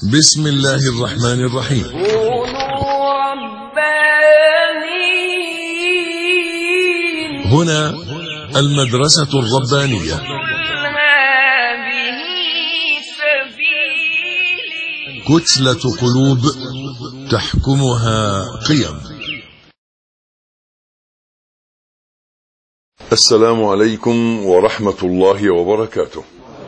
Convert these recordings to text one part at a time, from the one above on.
بسم الله الرحمن الرحيم. كونوا ربانيين. هنا المدرسة الربانية. هذه سبيلي. كتلة قلوب تحكمها قيم. السلام عليكم ورحمة الله وبركاته.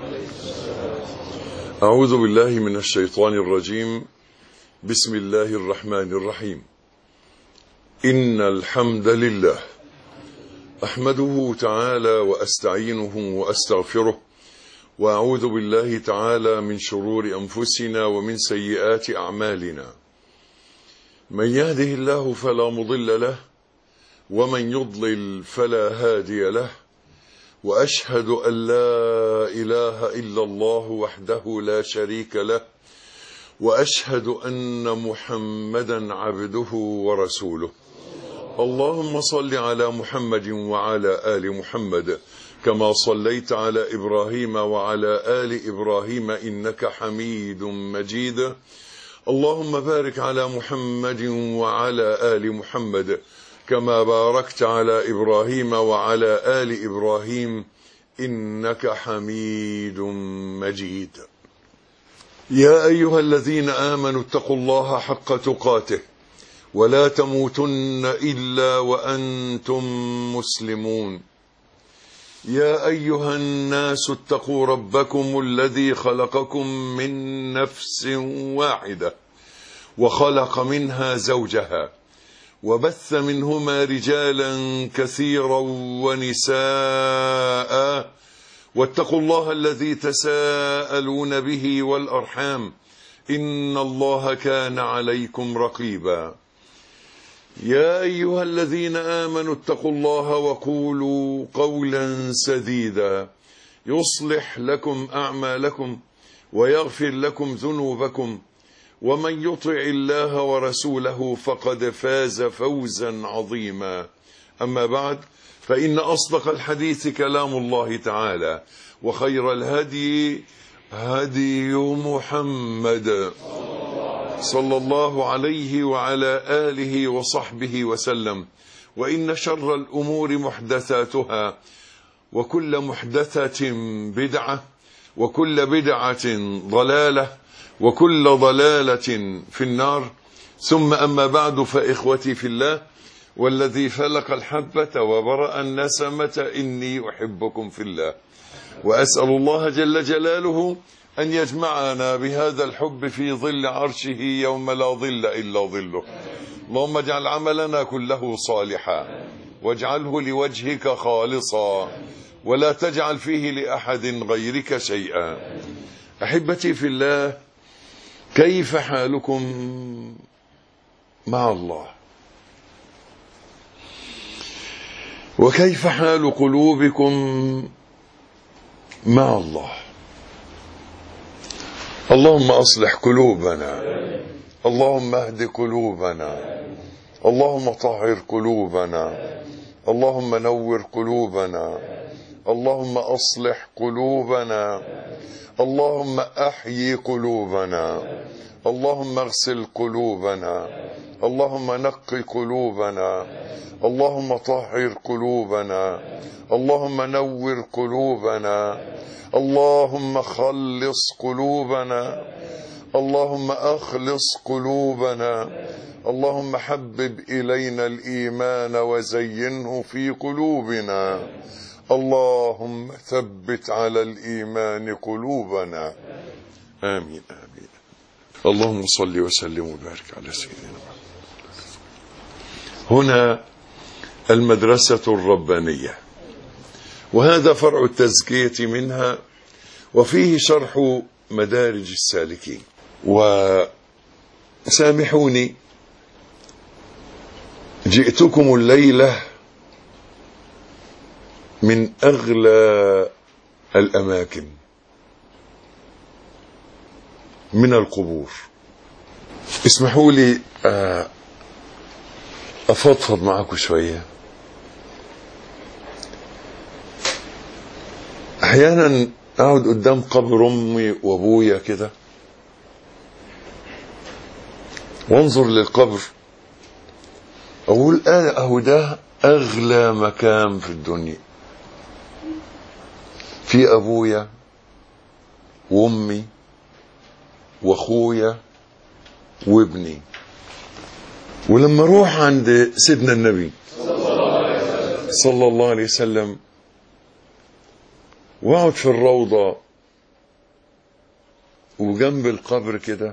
أعوذ بالله من الشيطان الرجيم. بسم الله الرحمن الرحيم. إن الحمد لله أحمده تعالى وأستعينه وأستغفره، وأعوذ بالله تعالى من شرور أنفسنا ومن سيئات أعمالنا. من يهده الله فلا مضل له، ومن يضلل فلا هادي له، وأشهد أن لا إله إلا الله وحده لا شريك له، وأشهد أن محمدا عبده ورسوله. اللهم صل على محمد وعلى آل محمد كما صليت على إبراهيم وعلى آل إبراهيم إنك حميد مجيد. اللهم بارك على محمد وعلى آل محمد كما باركت على إبراهيم وعلى آل إبراهيم إنك حميد مجيد. يا أيها الذين آمنوا اتقوا الله حق تقاته ولا تموتن إلا وأنتم مسلمون. يا أيها الناس اتقوا ربكم الذي خلقكم من نفس واحدة وخلق منها زوجها وبث منهما رجالا كثيرا ونساء، واتقوا الله الذي تساءلون به والأرحام إن الله كان عليكم رقيبا. يا أيها الذين آمنوا اتقوا الله وقولوا قولا سديدا يصلح لكم أعمالكم ويغفر لكم ذنوبكم، ومن يطع الله ورسوله فقد فاز فوزا عظيما. أما بعد، فإن أصدق الحديث كلام الله تعالى، وخير الهدي هدي محمد صلى الله عليه وعلى آله وصحبه وسلم. وإن شر الأمور محدثاتها، وكل محدثة بدعة، وكل بدعة ضلالة، وكل ضلالة في النار. ثم أما بعد، فإخوتي في الله، والذي فلق الحبة وبرأ النسمة إني أحبكم في الله، وأسأل الله جل جلاله أن يجمعنا بهذا الحب في ظل عرشه يوم لا ظل إلا ظله. اللهم اجعل عملنا كله صالحا، واجعله لوجهك خالصا، ولا تجعل فيه لأحد غيرك شيئا. أحبتي في الله، كيف حالكم مع الله؟ وكيف حال قلوبكم مع الله؟ اللهم أصلح قلوبنا، اللهم اهد قلوبنا، اللهم طهر قلوبنا، اللهم نور قلوبنا، اللهم أصلح قلوبنا، اللهم أحيي قلوبنا، اللهم اغسل قلوبنا، اللهم نقي قلوبنا، اللهم طهر قلوبنا، اللهم نور قلوبنا، اللهم خلص قلوبنا، اللهم أخلص قلوبنا، اللهم حبب إلينا الإيمان وزينه في قلوبنا، اللهم ثبت على الإيمان قلوبنا. آمين آمين. اللهم صل وسلم وبارك على سيدنا محمد. هنا المدرسة الربانية، وهذا فرع التزكية منها، وفيه شرح مدارج السالكين. وسامحوني، جئتكم الليلة من أغلى الأماكن، من القبور. اسمحوا لي أفضفض معكم شوية. أحيانا أقعد قدام قبر أمي وأبويا كده، وانظر للقبر، اقول اهو ده اغلى مكان في الدنيا، في ابويا وامي واخويا وابني. ولما اروح عند سيدنا النبي صلى الله عليه وسلم واقعد في الروضة وجنب القبر كده،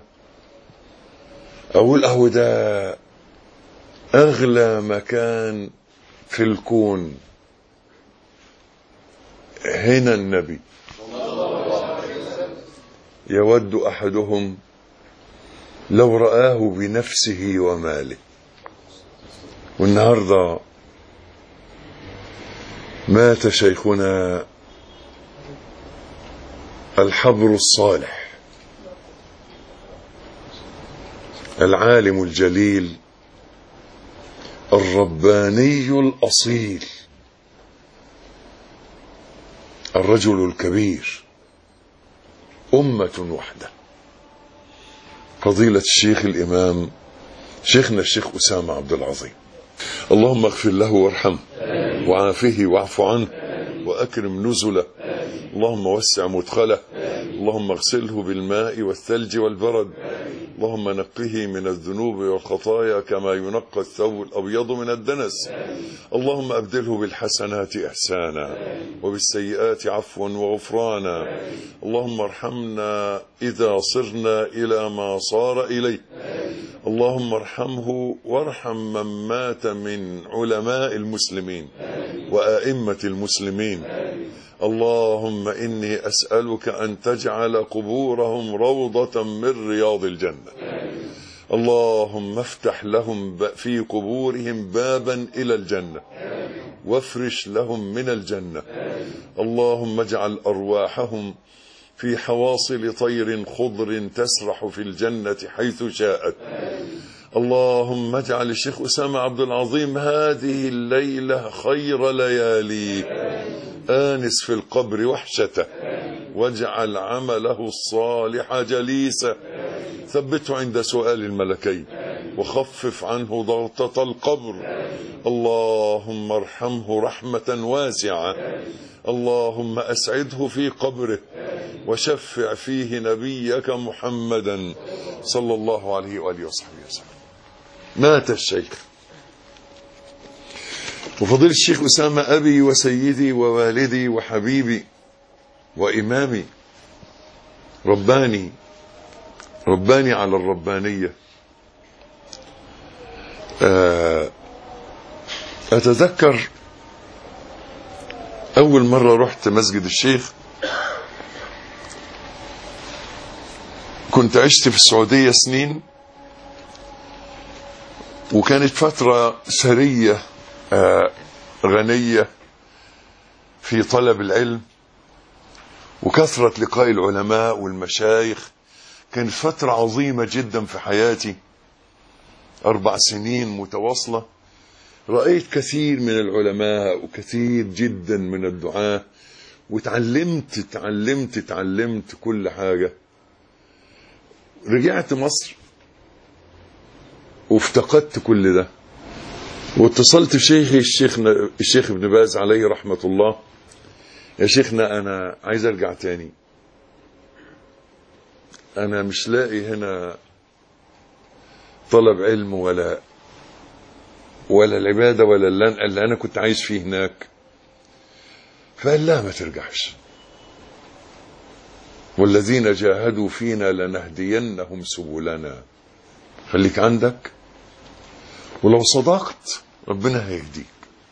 اقول اهو ده اغلى مكان في الكون، هنا النبي. يود احدهم لو رآه بنفسه وماله. والنهارده مات شيخنا الحبر الصالح العالم الجليل الرباني الأصيل الرجل الكبير، أمة وحدة، فضيلة الشيخ الإمام شيخنا الشيخ أسامة عبد العظيم. اللهم اغفر له وارحمه وعافه واعف عنه وأكرم نزله، اللهم وسع مدخله، اللهم اغسله بالماء والثلج والبرد، اللهم نقه من الذنوب والخطايا كما ينقى الثوب الأبيض من الدنس، اللهم أبدله بالحسنات إحسانا وبالسيئات عفوا وغفرانا، اللهم ارحمنا إذا صرنا إلى ما صار إليه، اللهم ارحمه وارحم من مات من علماء المسلمين وآئمة المسلمين. اللهم إني أسألك أن تجعل قبورهم روضة من رياض الجنة. اللهم افتح لهم في قبورهم بابا إلى الجنة وافرش لهم من الجنة. اللهم اجعل أرواحهم في حواصل طير خضر تسرح في الجنة حيث شاءت. اللهم اجعل الشيخ أسامة عبد العظيم هذه الليلة خير ليالي، آنس في القبر وحشته، واجعل عمله الصالح جليسه، ثبته عند سؤال الملكين وخفف عنه ضغطة القبر. اللهم ارحمه رحمة واسعة، اللهم أسعده في قبره وشفع فيه نبيك محمدا صلى الله عليه وآله وصحبه وسلم. مات الشيخ وفضيلة الشيخ أسامة أبي وسيدي ووالدي وحبيبي وإمامي، رباني على الربانية. أتذكر أول مرة رحت مسجد الشيخ، كنت عشت في السعودية سنين، وكانت فترة ثرية غنية في طلب العلم وكثرة لقاء العلماء والمشايخ. كانت فترة عظيمة جدا في حياتي، 4 سنين متواصلة، رأيت كثير من العلماء وكثير جدا من الدعاة، وتعلمت كل حاجة. رجعت مصر وافتقدت كل ده، واتصلت بشيخي الشيخ ابن باز عليه رحمة الله، يا شيخنا أنا عايز أرجع تاني، أنا مش لاقي هنا طلب علم ولا العبادة ولا اللي أنا كنت عايز فيه هناك. فقال لا، ما ترجعش، والذين جاهدوا فينا لنهدينهم سبلنا، خليك عندك، ولو صدقت ربنا هيهديك.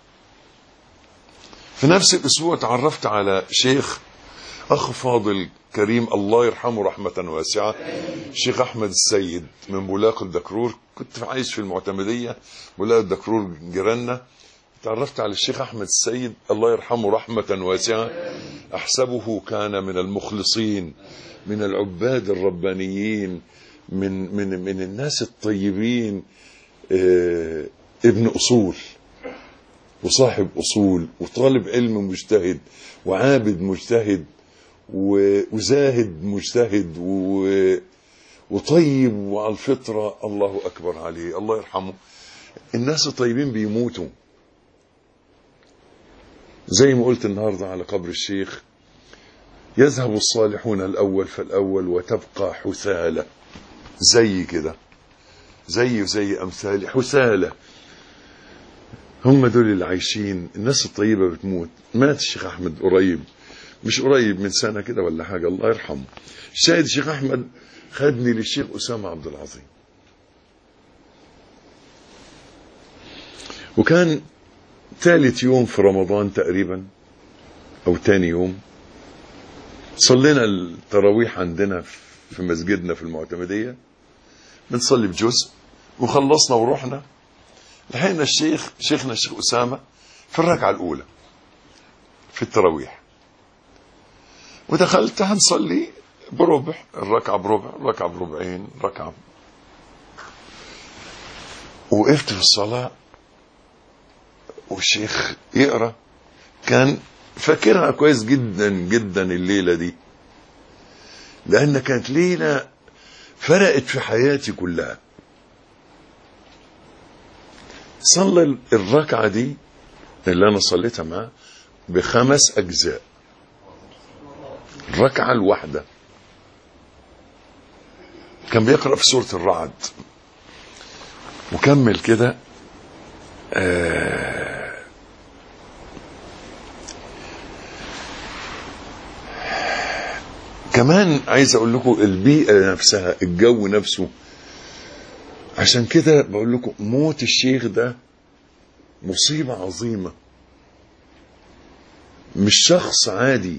في نفس الأسبوع تعرفت على شيخ أخ فاضل كريم الله يرحمه رحمة واسعة، الشيخ أحمد السيد من بولاق الدكرور. كنت عايش في المعتمدية، بولاق الدكرور جيراننا. تعرفت على الشيخ أحمد السيد الله يرحمه رحمة واسعة، أحسبه كان من المخلصين، من العباد الربانيين، من الناس الطيبين، ابن أصول وصاحب أصول وطالب علم مجتهد وعابد مجتهد وزاهد مجتهد وطيب وعلى الفطرة، الله أكبر عليه، الله يرحمه. الناس الطيبين بيموتوا، زي ما قلت النهاردة على قبر الشيخ: يذهب الصالحون الأول فالأول وتبقى حثالة. زي كده، زي أمثال حثالة، هم دول اللي عايشين. الناس الطيبة بتموت. مات الشيخ أحمد قريب، مش قريب، من سنة كده ولا حاجة، الله يرحمه. الشاهد الشيخ أحمد خدني للشيخ أسامة عبد العظيم، وكان ثالث يوم في رمضان تقريبا أو تاني يوم. صلينا التراويح عندنا في مسجدنا في المعتمدية، بنصلي بجزء وخلصنا ورحنا. لحقنا شيخنا الشيخ أسامة في الركعة الأولى في التراويح، ودخلت هنصلي بربع، الركعة بربع، الركعة بربعين، ركعة. وقفت في الصلاة والشيخ يقرأ، كان فاكرها كويس جدا جدا الليلة دي، لأن كانت ليلة فرقت في حياتي كلها. صلى الركعة دي اللي أنا صليتها معاه ب5 أجزاء، الركعة الواحدة. كان بيقرأ في سورة الرعد وكمل كده. كمان عايز اقول لكم البيئة نفسها، الجو نفسه. عشان كده بقول لكم موت الشيخ ده مصيبة عظيمة، مش شخص عادي.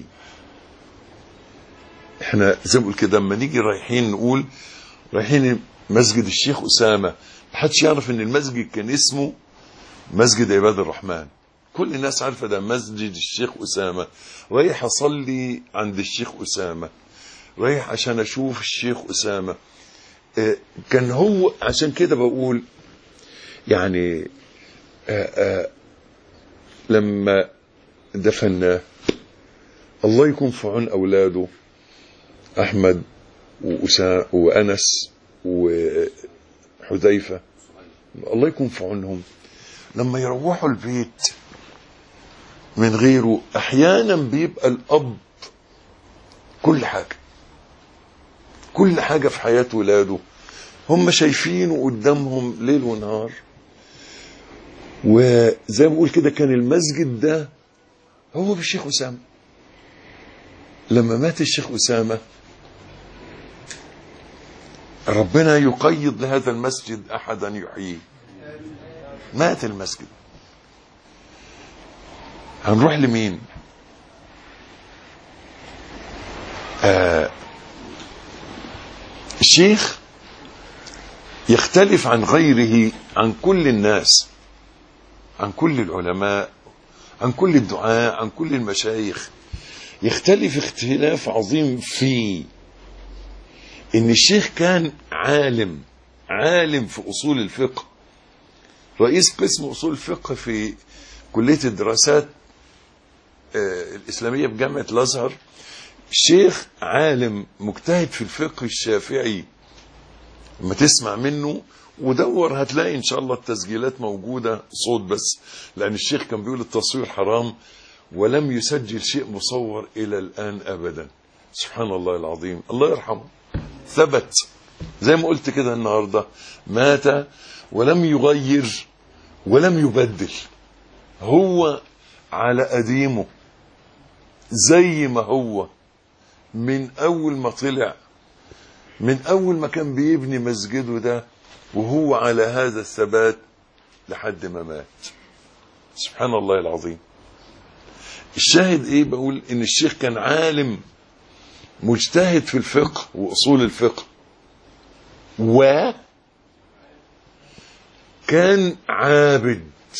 احنا زي ما بقول كده لما نيجي رايحين نقول رايحين مسجد الشيخ أسامة، محدش يعرف ان المسجد كان اسمه مسجد عباد الرحمن. كل الناس عارفة ده مسجد الشيخ أسامة. رايح أصلي عند الشيخ أسامة، رايح عشان أشوف الشيخ أسامة. كان هو، عشان كده بقول يعني لما دفناه، الله يكون في عون أولاده أحمد وأنس وحذيفة، الله يكون في عونهم. لما يروحوا البيت من غيره، أحيانا بيبقى الأب كل حاجة في حياة ولاده، هم شايفينه قدامهم ليل ونهار. وزي ما بقول كده كان المسجد ده هو بالشيخ أسامة. لما مات الشيخ أسامة، ربنا يقيض لهذا المسجد أحدا يحييه. مات المسجد، هنروح لمين؟ الشيخ يختلف عن غيره، عن كل الناس، عن كل العلماء، عن كل الدعاء، عن كل المشايخ. يختلف اختلاف عظيم في ان الشيخ كان عالم في اصول الفقه، رئيس قسم اصول الفقه في كلية الدراسات الاسلامية بجامعة الازهر. الشيخ عالم مجتهد في الفقه الشافعي. لما تسمع منه ودور هتلاقي ان شاء الله التسجيلات موجودة صوت بس، لان الشيخ كان بيقول التصوير حرام، ولم يسجل شيء مصور الى الان ابدا. سبحان الله العظيم، الله يرحمه. ثبت زي ما قلت كده النهاردة، مات ولم يغير ولم يبدل، هو على قديمه زي ما هو، من اول ما طلع، من اول ما كان بيبني مسجده ده وهو على هذا الثبات لحد ما مات. سبحان الله العظيم. الشاهد ايه؟ بقول ان الشيخ كان عالم مجتهد في الفقه واصول الفقه، وكان عابد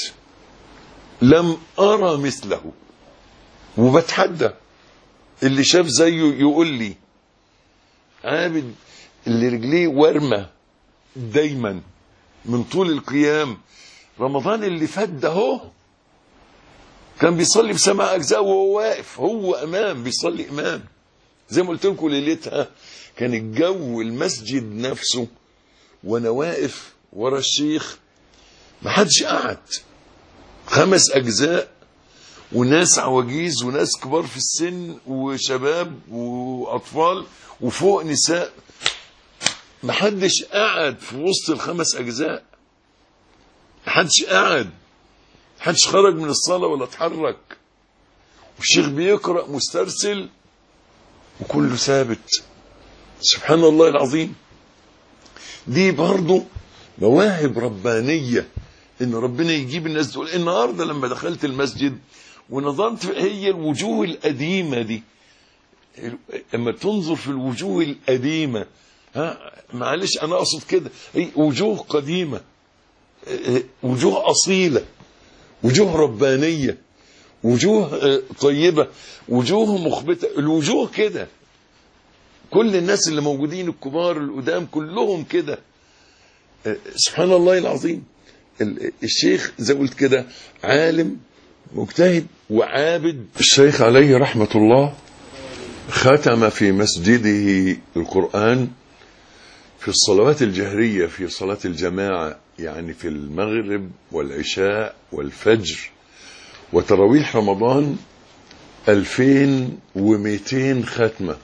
لم ارى مثله. وبتحدى اللي شاف زيه يقول لي عابد اللي رجليه ورمة دايما من طول القيام. رمضان اللي فات ده هو كان بيصلي ب7 أجزاء وهو واقف، هو امام بيصلي امام. زي ما قلت لكم ليلتها كان الجو المسجد نفسه وانا واقف ورا الشيخ ما حدش قعد، 5 أجزاء وناس عواجيز وناس كبار في السن وشباب واطفال وفوق نساء، ما حدش قعد في وسط ال5 أجزاء، ما حدش قعد، ما حدش خرج من الصلاة ولا اتحرك، والشيخ بيقرأ مسترسل وكله ثابت. سبحان الله العظيم. دي برضو مواهب ربانية ان ربنا يجيب الناس دول. النهاردة لما دخلت المسجد ونظرت هي الوجوه القديمة دي، لما تنظر في الوجوه القديمة، معلش انا اقصد كده، هي وجوه قديمة، وجوه اصيلة، وجوه ربانية، وجوه طيبة، وجوه مخبتة. الوجوه كده، كل الناس اللي موجودين الكبار القدام كلهم كده. سبحان الله العظيم. الشيخ زي قلت كده عالم مجتهد وعابد. الشيخ عليه رحمة الله ختم في مسجده القرآن في الصلوات الجهرية، في صلاة الجماعة، يعني في المغرب والعشاء والفجر وتراويح رمضان 2200 ختمة.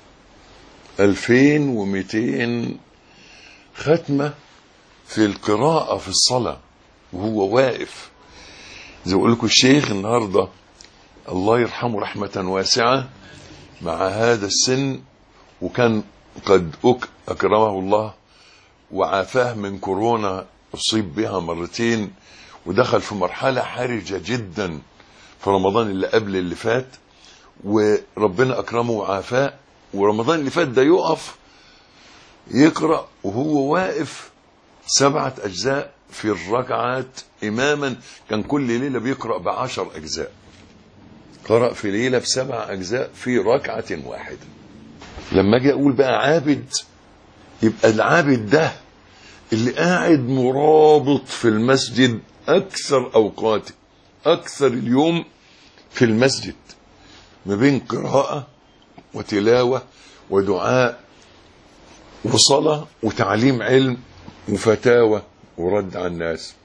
2200 ختمة في القراءة في الصلاة وهو واقف. زي أقول لكم الشيخ النهاردة الله يرحمه رحمة واسعة مع هذا السن، وكان قد أكرمه الله وعافاه من كورونا، أصيب بها مرتين ودخل في مرحلة حرجة جدا في رمضان اللي قبل اللي فات، وربنا أكرمه وعافاه. ورمضان اللي فات ده يقف يقرأ وهو واقف 7 أجزاء في الركعات إماما. كان كل ليلة بيقرأ ب10 أجزاء، قرأ في ليلة ب7 أجزاء في ركعة واحدة. لما أجي أقول بقى عابد، يبقى العابد ده اللي قاعد مرابط في المسجد أكثر أوقاته، أكثر اليوم في المسجد، ما بين قراءة وتلاوة ودعاء وصلاة وتعليم علم وفتاوى ورد على الناس.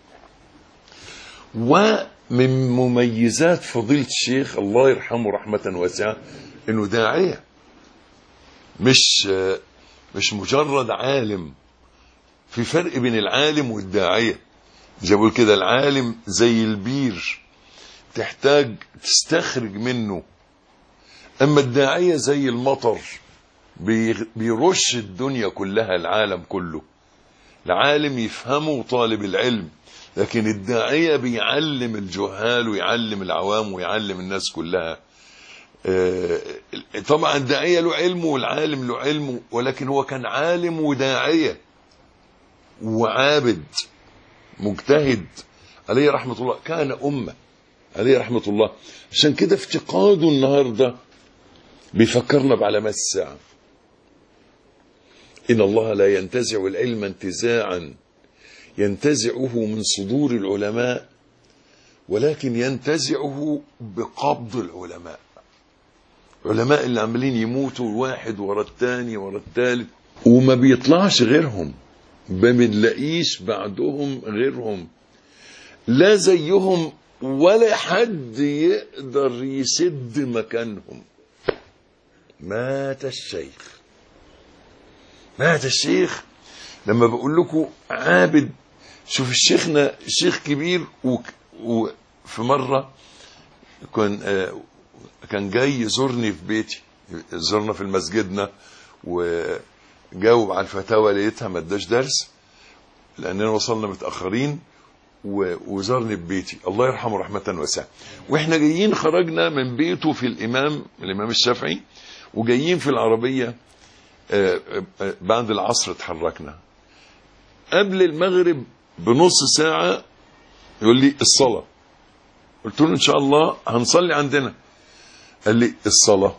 ومن مميزات فضيلة الشيخ الله يرحمه رحمة واسعة انه داعية، مش مجرد عالم. في فرق بين العالم والداعية. زي بقول كده العالم زي البير تحتاج تستخرج منه، اما الداعية زي المطر بيرش الدنيا كلها، العالم كله. العالم يفهمه طالب العلم، لكن الداعية بيعلم الجهال ويعلم العوام ويعلم الناس كلها. طبعا الداعية له علم والعالم له علم، ولكن هو كان عالم وداعية وعابد مجتهد عليه رحمة الله، كان أمة عليه رحمة الله. عشان كده افتقاده النهاردة بيفكرنا بعلامات الساعة. إن الله لا ينتزع العلم انتزاعا ينتزعه من صدور العلماء، ولكن ينتزعه بقبض العلماء. علماء اللي عمالين يموتوا واحد ورا الثاني ورا الثالث وما بيطلعش غيرهم، ما بنلاقيش بعدهم غيرهم، لا زيهم ولا حد يقدر يسد مكانهم. مات الشيخ. مات الشيخ. لما بقول لكم عابد، شوف الشيخنا شيخ كبير، وفي مرة كان جاي يزورني في بيتي، زرنا في مسجدنا وجاوب على الفتاوى، لقيتها ما اداش درس لأننا وصلنا متأخرين، وزارني في بيتي الله يرحمه رحمة واسعة. واحنا جايين خرجنا من بيته في الإمام الشافعي، وجايين في العربية بعد العصر اتحركنا. قبل المغرب بنص ساعة يقول لي الصلاة. قلت له إن شاء الله هنصلي عندنا. قال لي الصلاة.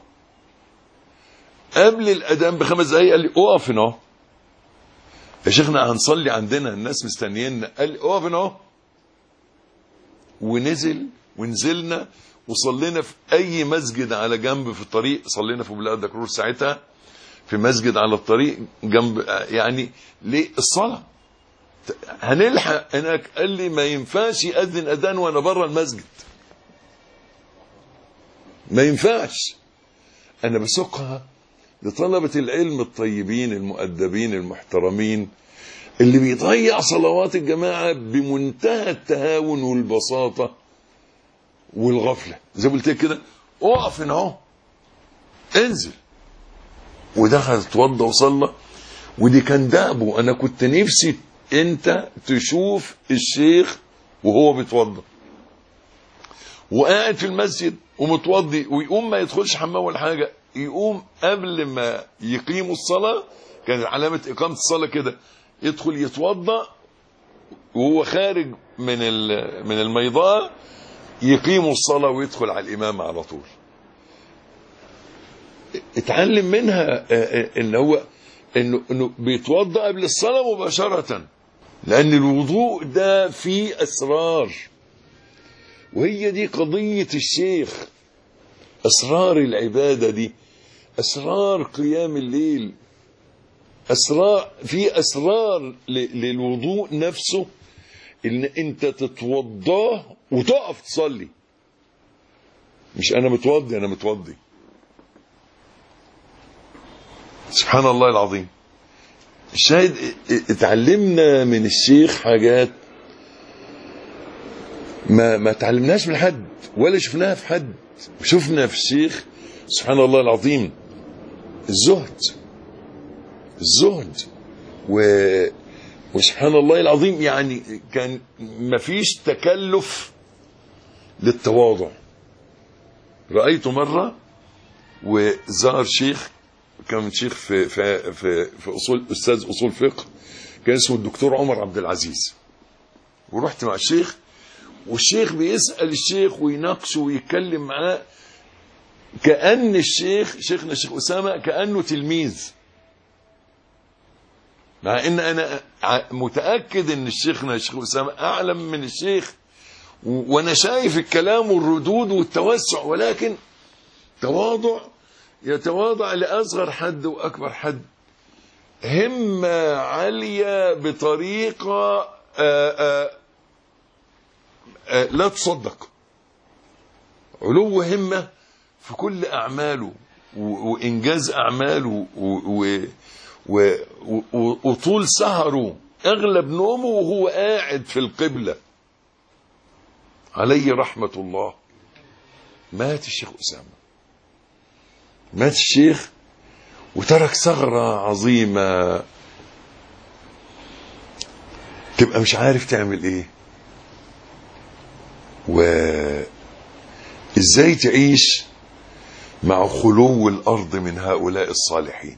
قبل الأذان ب5 دقايق قال لي اقف هنا يا شيخنا هنصلي عندنا الناس مستنييننا. قال لي اقف هنا. ونزلنا وصلينا في اي مسجد على جنب في الطريق. صلينا في بلاد دكرور ساعتها في مسجد على الطريق جنب، يعني ليه الصلاة هنلحق هناك. قال لي ما ينفعش يأذن أذان وانا بره المسجد، ما ينفعش. انا بسوقها لطلبة العلم الطيبين المؤدبين المحترمين اللي بيضيع صلوات الجماعة بمنتهى التهاون والبساطة والغفلة. زي ما قلت كده، اقف هنا اهو، انزل. ودخل اتوضى وصلى. ودي كان دأبه. انا كنت نفسي انت تشوف الشيخ وهو بيتوضى وقاعد في المسجد ومتوضي، ويقوم ما يدخلش حمام ولا حاجة، يقوم قبل ما يقيموا الصلاة، كانت علامة إقامة الصلاة كده، يدخل يتوضى وهو خارج من الميضاء يقيموا الصلاة ويدخل على الإمام على طول. اتعلم منها انه بيتوضى قبل الصلاة مباشرة، لأن الوضوء ده فيه أسرار، وهي دي قضية الشيخ. أسرار العبادة دي، أسرار قيام الليل، في أسرار للوضوء نفسه، إن أنت تتوضاه وتقف تصلي. مش أنا متوضي، أنا متوضي. سبحان الله العظيم. الشاهد اتعلمنا من الشيخ حاجات ما تعلمناش من حد ولا شفناها في حد. شفنا في الشيخ سبحان الله العظيم الزهد وسبحان الله العظيم، يعني كان ما فيش تكلف للتواضع. رأيته مرة وزار شيخ، كان شيخ في أستاذ أصول فقه، كان اسمه الدكتور عمر عبد العزيز. ورحت مع الشيخ، والشيخ بيسأل الشيخ ويناقشه ويتكلم معاه كأن شيخنا الشيخ أسامة كأنه تلميذ، مع ان انا متأكد ان الشيخنا الشيخ أسامة اعلم من الشيخ، وانا شايف الكلام والردود والتوسع، ولكن تواضع، يتواضع لأصغر حد وأكبر حد. همة عالية بطريقة لا تصدق. علو همة في كل أعماله وإنجاز أعماله وطول سهره، أغلب نومه وهو قاعد في القبلة. عليه رحمة الله. مات الشيخ أسامة، مات الشيخ وترك ثغرة عظيمة، تبقى مش عارف تعمل ايه وازاي تعيش مع خلو الارض من هؤلاء الصالحين.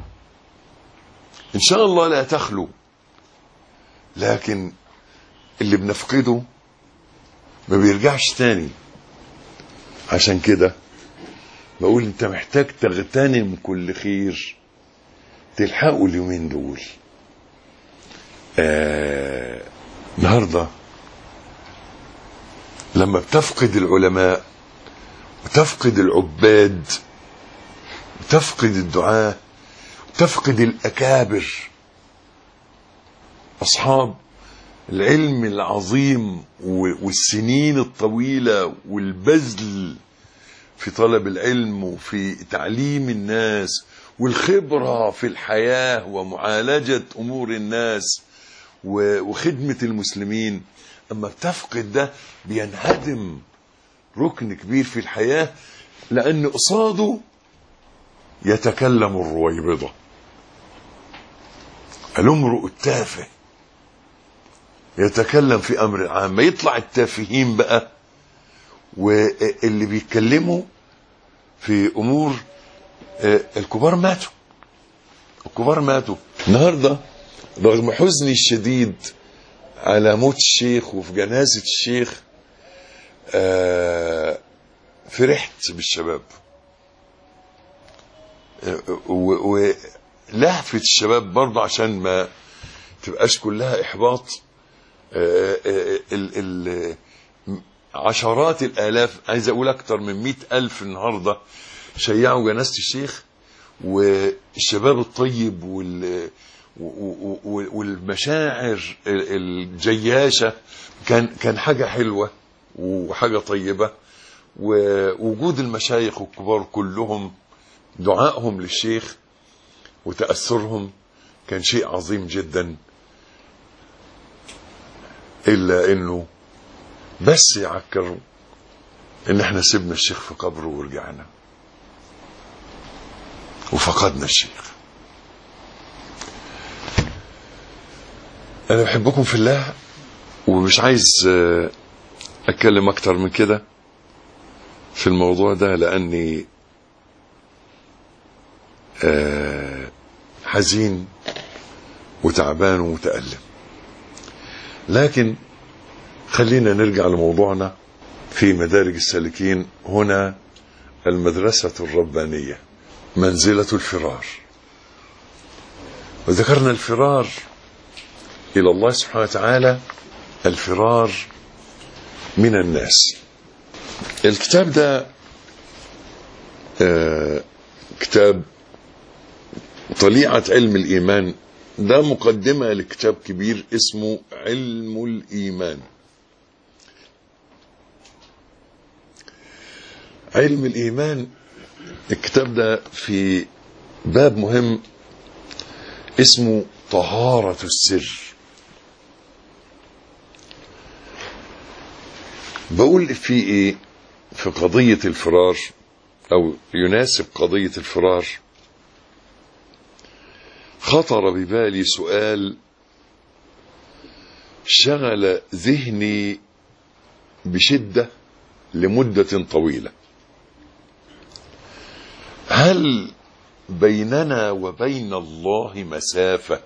ان شاء الله لا تخلو، لكن اللي بنفقده ما بيرجعش تاني. عشان كده بقول انت محتاج تغتنم كل خير تلحقوا اليومين دول. النهارده لما بتفقد العلماء وتفقد العباد وتفقد الدعاة وتفقد الأكابر أصحاب العلم العظيم والسنين الطويلة والبذل في طلب العلم وفي تعليم الناس والخبرة في الحياة ومعالجة أمور الناس وخدمة المسلمين، أما بتفقد ده بينهدم ركن كبير في الحياة، لأن قصاده يتكلم الرويبضة، الامرؤ التافه يتكلم في أمر العام. يطلع التافهين بقى واللي بيتكلموا في أمور الكبار ماتوا. الكبار ماتوا. النهاردة رغم حزني الشديد على موت الشيخ وفي جنازة الشيخ فرحت بالشباب ولهفة الشباب برضه عشان ما تبقاش كلها إحباط. عشرات الآلاف، عايز أقول أكتر من 100,000 النهاردة شيعوا جنازة الشيخ، والشباب الطيب والمشاعر الجياشة كان حاجة حلوة وحاجة طيبة. ووجود المشايخ الكبار كلهم دعائهم للشيخ وتأثرهم كان شيء عظيم جدا، إلا إنه بس يعكر إن احنا سيبنا الشيخ في قبره ورجعنا وفقدنا الشيخ. أنا بحبكم في الله ومش عايز أتكلم أكتر من كده في الموضوع ده، لأني حزين وتعبان ومتألم. لكن خلينا نرجع لموضوعنا في مدارج السالكين. هنا المدرسة الربانية، منزلة الفرار. وذكرنا الفرار إلى الله سبحانه وتعالى، الفرار من الناس. الكتاب ده كتاب طليعة علم الإيمان، ده مقدمة لكتاب كبير اسمه علم الإيمان. علم الإيمان الكتاب ده في باب مهم اسمه طهارة السر. بقول في ايه في قضية الفرار، او يناسب قضية الفرار. خطر ببالي سؤال شغل ذهني بشدة لمدة طويلة. هل بيننا وبين الله مسافة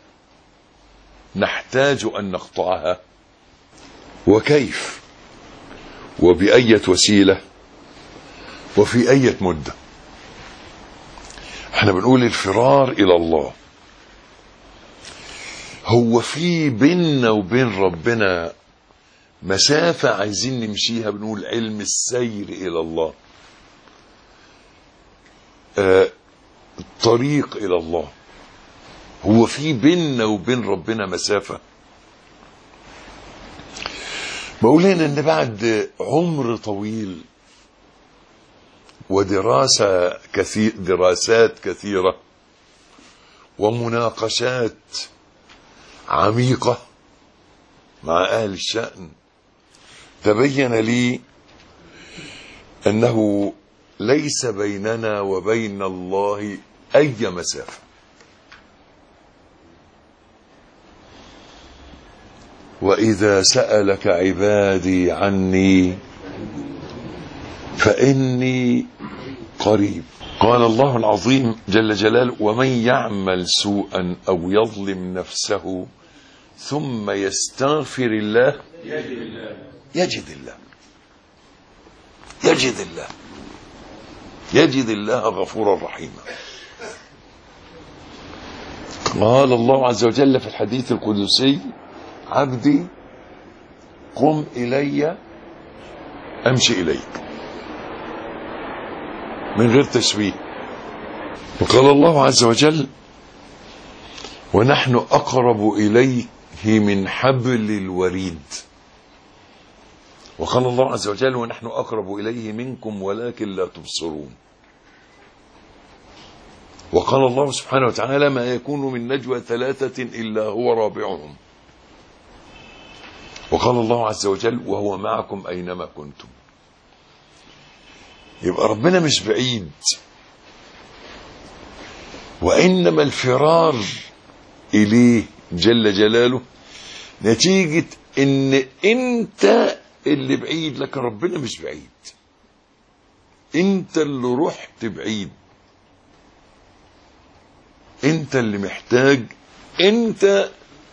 نحتاج أن نقطعها؟ وكيف؟ وبأية وسيلة؟ وفي أية مدة؟ احنا بنقول الفرار إلى الله. هو في بيننا وبين ربنا مسافة عايزين نمشيها؟ بنقول علم السير إلى الله، الطريق إلى الله. هو في بيننا وبين ربنا مسافة؟ بقول هنا ان بعد عمر طويل دراسات كثيرة ومناقشات عميقة مع أهل الشأن، تبين لي أنه ليس بيننا وبين الله أي مسافة. وإذا سألك عبادي عني فإني قريب. قال الله العظيم جل جلاله: ومن يعمل سوءا أو يظلم نفسه ثم يستغفر الله يجد الله غفورا رحيما. قال الله عز وجل في الحديث القدسي: عبدي قم إلي أمشي إليك، من غير تشبيه. وقال الله عز وجل: ونحن أقرب إليه من حبل الوريد. وقال الله عز وجل: ونحن أقرب إليه منكم ولكن لا تبصرون. وقال الله سبحانه وتعالى: ما يكون من نجوى ثلاثة إلا هو رابعهم. وقال الله عز وجل: وهو معكم أينما كنتم. يبقى ربنا مش بعيد، وإنما الفرار إليه جل جلاله نتيجة إن أنت اللي بعيد، لكن ربنا مش بعيد. أنت اللي رحت بعيد، أنت اللي محتاج أنت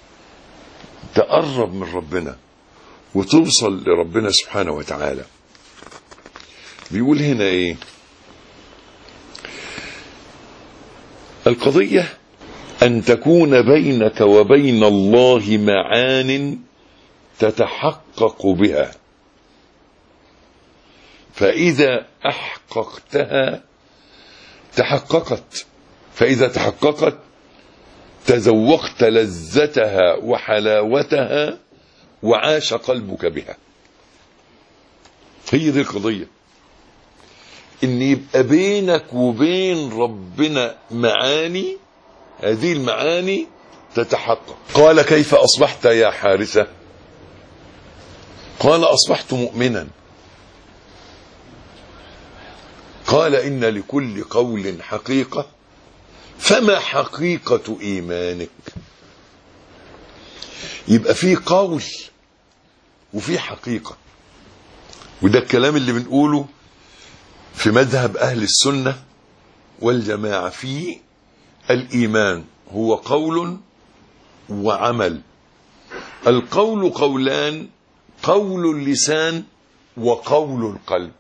تقرب من ربنا وتوصل لربنا سبحانه وتعالى. بيقول هنا ايه؟ القضية أن تكون بينك وبين الله معان تتحقق بها، فإذا أحققتها تحققت، فإذا تحققت تذوقت لذتها وحلاوتها وعاش قلبك بها. هي دي القضية، إن يبقى بينك وبين ربنا معاني، هذه المعاني تتحقق. قال كيف أصبحت يا حارثة؟ قال أصبحت مؤمنا. قال إن لكل قول حقيقة، فما حقيقة إيمانك؟ يبقى في قول وفي حقيقة، وده الكلام اللي بنقوله في مذهب أهل السنة والجماعة في الإيمان، هو قول وعمل. القول قولان، قول اللسان وقول القلب،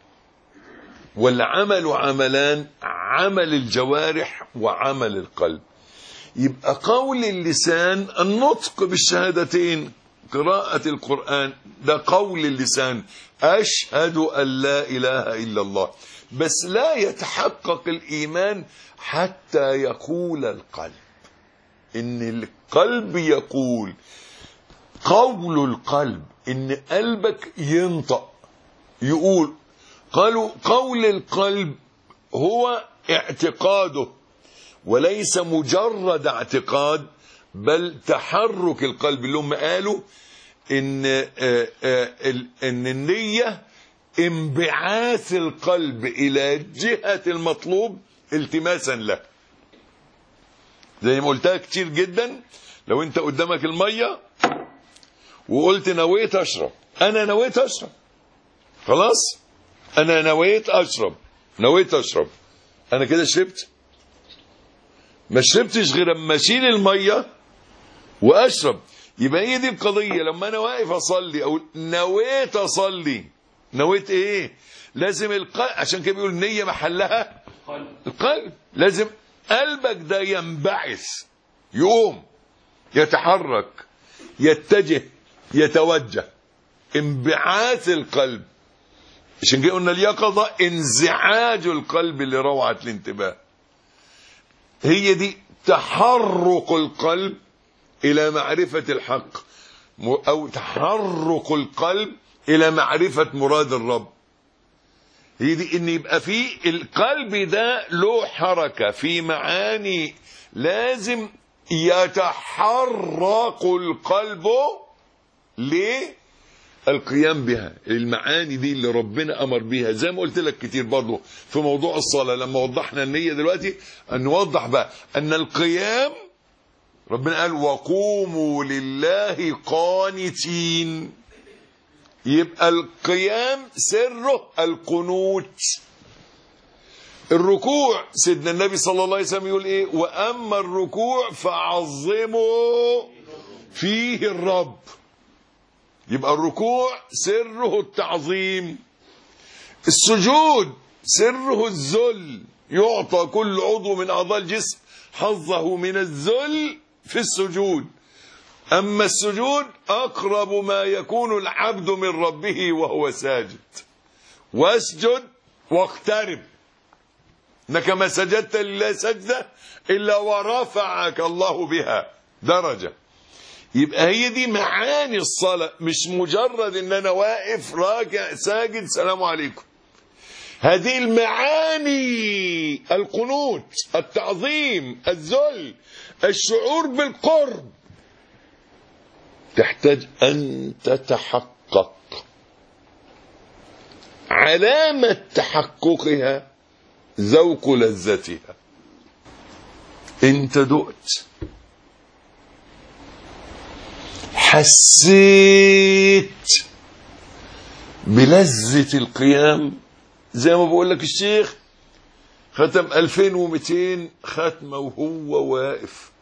والعمل عملان، عمل الجوارح وعمل القلب. يبقى قول اللسان النطق بالشهادتين، قراءة القرآن، ده قول اللسان، أشهد أن لا إله إلا الله. بس لا يتحقق الإيمان حتى يقول القلب، إن القلب يقول. قول القلب إن قلبك ينطق يقول. قالوا قول القلب هو اعتقاده، وليس مجرد اعتقاد، بل تحرك القلب. اللي هم قالوا ان النية انبعاث القلب الى جهة المطلوب التماسا له. زي ما قلتها كتير جدا، لو انت قدامك المية وقلت نويت اشرب، انا نويت اشرب، خلاص انا نويت اشرب، انا كده شربت. ما شربتش غير اما اشيل الميه واشرب. يبقى هي دي القضيه. لما انا واقف اصلي او نويت اصلي، نويت ايه؟ لازم القلب، عشان كده بيقول النيه محلها القلب. لازم قلبك ده ينبعث، يقوم، يتحرك، يتجه، يتوجه. انبعاث القلب. عشان كده قلنا اليقظه انزعاج القلب لروعه الانتباه. هي دي تحرك القلب إلى معرفة الحق، أو تحرك القلب إلى معرفة مراد الرب. هي دي إن يبقى في القلب ده له حركة في معاني، لازم يتحرك القلب للقيام بها. المعاني دي اللي ربنا أمر بيها، زي ما قلت لك كتير برضو في موضوع الصلاة لما وضحنا النية. دلوقتي أن نوضح بقى أن القيام، ربنا قال وقوموا لله قانتين. يبقى القيام سره القنوت. الركوع سيدنا النبي صلى الله عليه وسلم يقول ايه؟ وأما الركوع فعظموا فيه الرب. يبقى الركوع سره التعظيم. السجود سره الذل، يعطى كل عضو من أعضاء الجسم حظه من الذل في السجود. أما السجود أقرب ما يكون العبد من ربه وهو ساجد. واسجد واقترب، إنك ما سجدت لله سجدة إلا ورفعك الله بها درجة. يبقى هي دي معاني الصلاة، مش مجرد إن أنا واقف راكع ساجد سلام عليكم. هذه المعاني، القنوت، التعظيم، الذل، الشعور بالقرب، تحتاج أن تتحقق. علامة تحققها ذوق لذتها. انت دقت، حسيت بلذة القيام. زي ما بقول لك الشيخ ختم 2200 ختمة وهو واقف،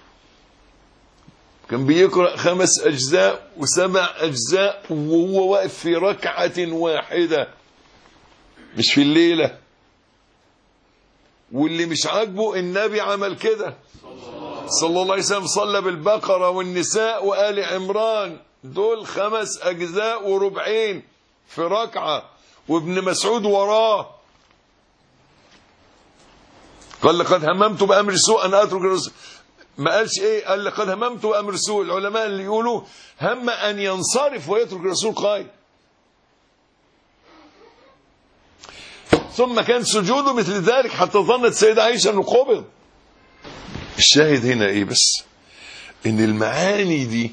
كان بيقرأ 5 أجزاء و7 أجزاء وهو واقف في ركعة واحدة، مش في الليلة. واللي مش عاجبه النبي عمل كده صلى الله عليه وسلم، صلى بالبقرة والنساء وآل عمران، دول 5 أجزاء وربعين في ركعة، وابن مسعود وراه. قال لقد هممت بأمر سوء أن أترك الرسول. ما قالش ايه؟ قال لقد هممت بأمر سوء. العلماء اللي يقولوا هم أن ينصرف ويترك الرسول قائل. ثم كان سجوده مثل ذلك حتى ظنت السيدة عائشة أنه قبض. الشاهد هنا ايه بس؟ ان المعاني دي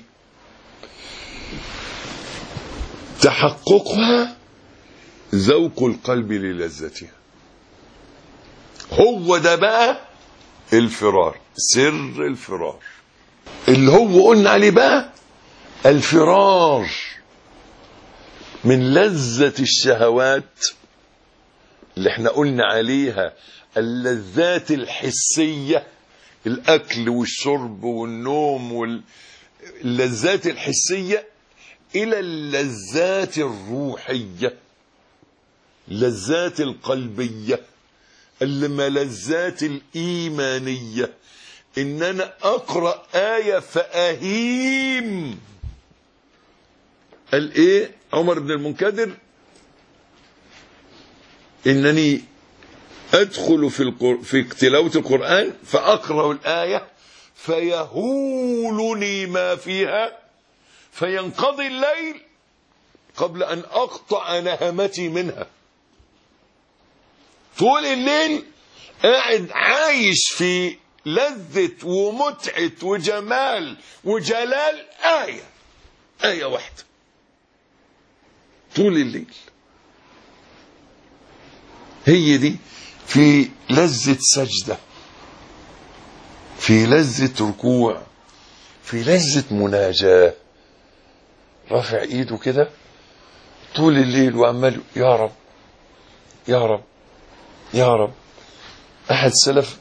تحققها ذوق القلب للذتها. هو ده بقى الفرار، سر الفرار اللي هو قلنا عليه بقى الفرار من لذة الشهوات اللي احنا قلنا عليها اللذات الحسية، الأكل والشرب والنوم واللذات الحسية، إلى اللذات الروحية، اللذات القلبية، الملذات الإيمانية. إن أنا أقرأ آية فأهيم. قال إيه عمر بن المنكدر؟ إنني أدخل في تلاوة القرآن فأقرأ الآية فيهولني ما فيها فينقضي الليل قبل أن أقطع نهمتي منها. طول الليل قاعد عايش في لذة ومتعة وجمال وجلال آية واحدة طول الليل. هي دي في لذة سجدة، في لذة ركوع، في لذة مناجاة، رافع ايده كده طول الليل وعمال يا رب يا رب يا رب. احد السلف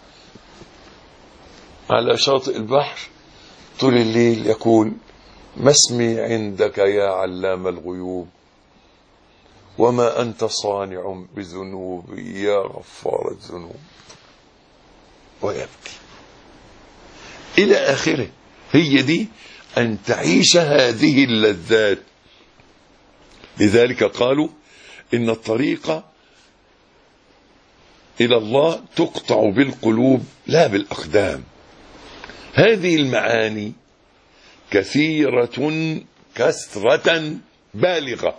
على شاطئ البحر طول الليل يقول: ما اسمي عندك يا علام الغيوب وما أنت صانع بذنوبي يا غفار الذنوب، ويبكي إلى آخره. هي دي أن تعيش هذه اللذات. لذلك قالوا إن الطريق إلى الله تقطع بالقلوب لا بالأقدام. هذه المعاني كثرة بالغة،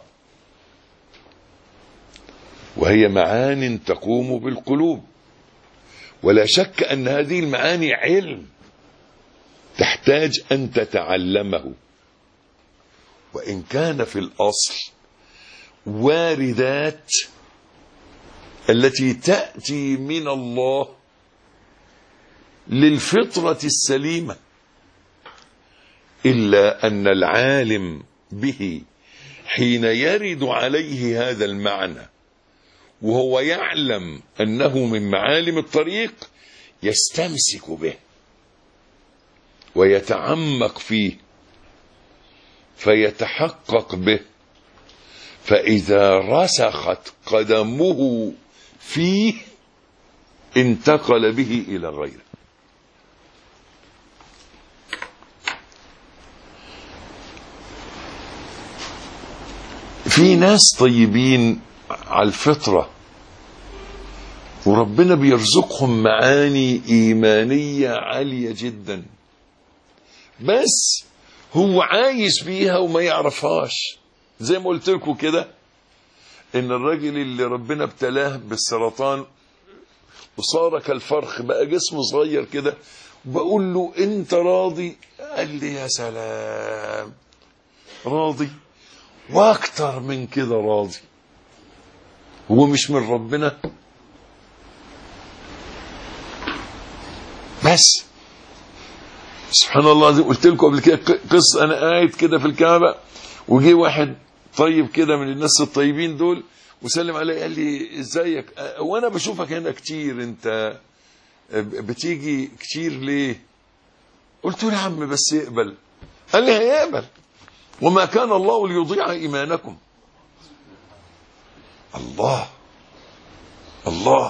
وهي معان تقوم بالقلوب. ولا شك أن هذه المعاني علم تحتاج أن تتعلمه، وإن كان في الأصل واردات التي تأتي من الله للفطرة السليمة، إلا أن العالم به حين يرد عليه هذا المعنى وهو يعلم أنه من معالم الطريق يستمسك به ويتعمق فيه فيتحقق به، فإذا رسخت قدمه فيه انتقل به إلى غيره. في ناس طيبين على الفطرة وربنا بيرزقهم معاني إيمانية عالية جدا، بس هو عايش بيها وما يعرفهاش. زي ما قلت لكم كده ان الراجل اللي ربنا ابتلاه بالسرطان وصار كالفرخ، بقى جسمه صغير كده، وبقول له انت راضي؟ قال لي يا سلام راضي واكتر من كده راضي. هو مش من ربنا؟ بس سبحان الله. زي قلت لكم قبل كده قصة، انا قاعد كده في الكعبة وجي واحد طيب كده من الناس الطيبين دول وسلم علي، قال لي ازيك، وانا بشوفك هنا كتير، انت بتيجي كتير ليه؟ قلت له يا عم بس يقبل. قال لي هيقبل، وما كان الله ليضيع ايمانكم. الله الله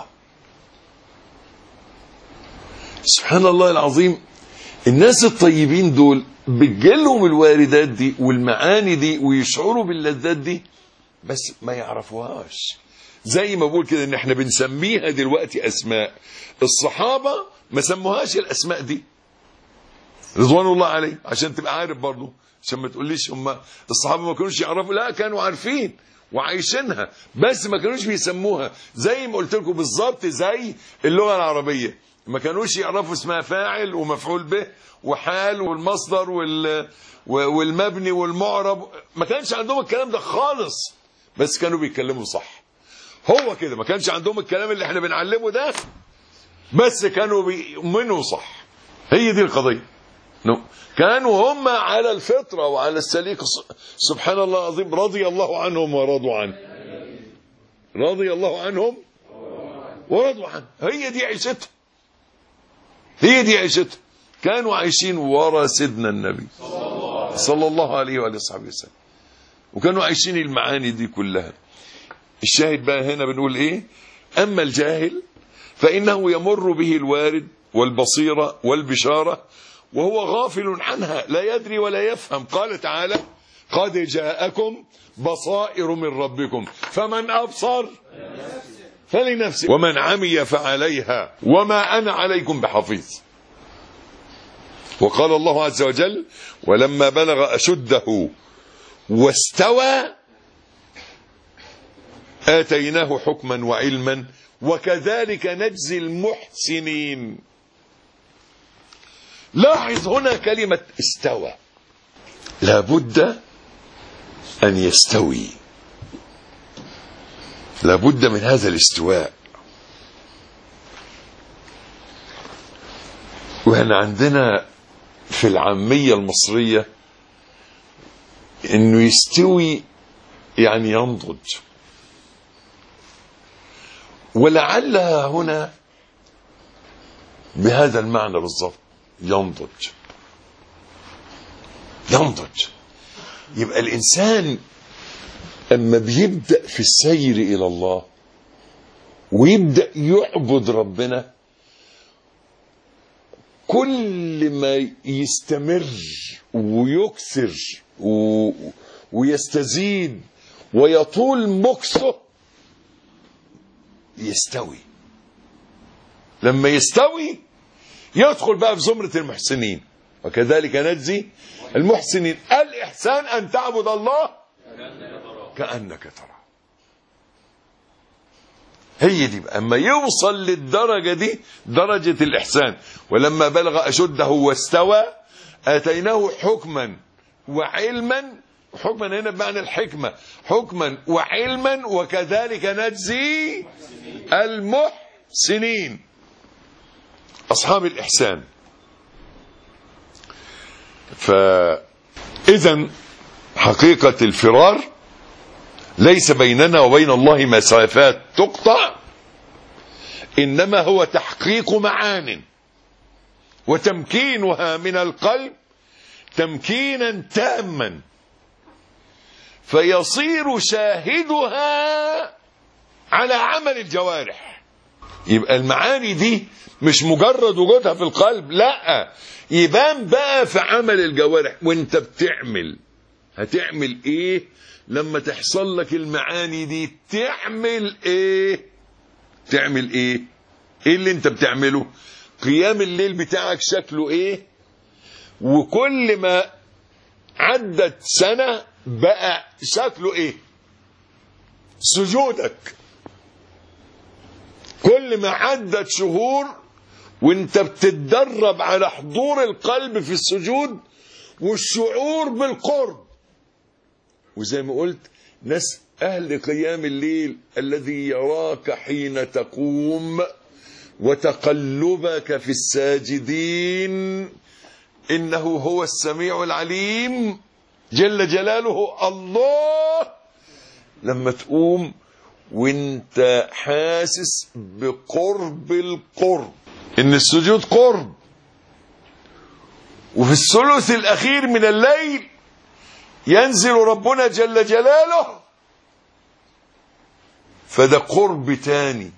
سبحان الله العظيم. الناس الطيبين دول بتجيلهم الواردات دي والمعاني دي ويشعروا باللذات دي، بس ما يعرفوهاش. زي ما بقول كده ان احنا بنسميها دلوقتي اسماء، الصحابة ما سموهاش الاسماء دي رضوان الله عليه، عشان تبقى عارف برضو، عشان ما تقوليش هم الصحابة ما كانوش يعرفوا، لا كانوا عارفين وعايشينها، بس ما كانوش بيسموها. زي ما قلت لكم بالظبط، زي اللغة العربية ما كانوش يعرفوا اسمها فاعل ومفعول به وحال والمصدر والمبني والمعرب، ما كانش عندهم الكلام ده خالص، بس كانوا بيتكلموا صح. هو كده ما كانش عندهم الكلام اللي احنا بنعلمه ده، بس كانوا بيؤمنوا صح. هي دي القضية. كانوا هم على الفطرة وعلى السليق. سبحان الله العظيم، رضي الله عنهم ورضوا عنه. رضي الله عنهم ورضوا عنه. هي دي عيشتها، هي دي عيشتها. كانوا عايشين ورا سيدنا النبي صلى الله عليه وآله وصحبه وسلم، وكانوا عايشين المعاني دي كلها. الشاهد بقى هنا بنقول ايه؟ اما الجاهل فانه يمر به الوارد والبصيرة والبشارة وهو غافل عنها، لا يدري ولا يفهم. قال تعالى: قد جاءكم بصائر من ربكم فمن أبصر فلنفسه ومن عمي فعليها وما أنا عليكم بحفيظ. وقال الله عز وجل: ولما بلغ أشده واستوى آتيناه حكما وعلما وكذلك نجزي المحسنين. لاحظ هنا كلمة استوى، لابد أن يستوي، لابد من هذا الاستواء. وهنا عندنا في العامية المصرية انه يستوي يعني ينضج، ولعلها هنا بهذا المعنى بالضبط، ينضج. ينضج يبقى الإنسان أما بيبدأ في السير إلى الله ويبدأ يعبد ربنا، كل ما يستمر ويكثر ويستزيد ويطول مكثه يستوي. لما يستوي يدخل بقى في زمرة المحسنين، وكذلك نجزي المحسنين. الإحسان أن تعبد الله كأنك تراه. هي دي بقى اما يوصل للدرجة دي، درجة الإحسان. ولما بلغ أشده واستوى آتيناه حكما وعلما. حكما هنا بمعنى الحكمة، حكما وعلما وكذلك نجزي المحسنين، أصحاب الإحسان. فإذن حقيقة الفرار ليس بيننا وبين الله مسافات تقطع، إنما هو تحقيق معان وتمكينها من القلب تمكينا تاما، فيصير شاهدها على عمل الجوارح. يبقى المعاني دي مش مجرد وجودها في القلب، لا، يبان بقى في عمل الجوارح. وانت بتعمل، هتعمل ايه لما تحصل لك المعاني دي؟ تعمل ايه؟ تعمل ايه؟ ايه اللي انت بتعمله؟ قيام الليل بتاعك شكله ايه؟ وكل ما عدت سنة بقى شكله ايه؟ سجودك كل ما عدت شهور وانت بتتدرب على حضور القلب في السجود والشعور بالقرب. وزي ما قلت، ناس أهل قيام الليل الذي يراك حين تقوم وتقلبك في الساجدين إنه هو السميع العليم جل جلاله. الله لما تقوم وانت حاسس بقرب القرب، ان السجود قرب، وفي الثلث الأخير من الليل ينزل ربنا جل جلاله، فده قرب تاني.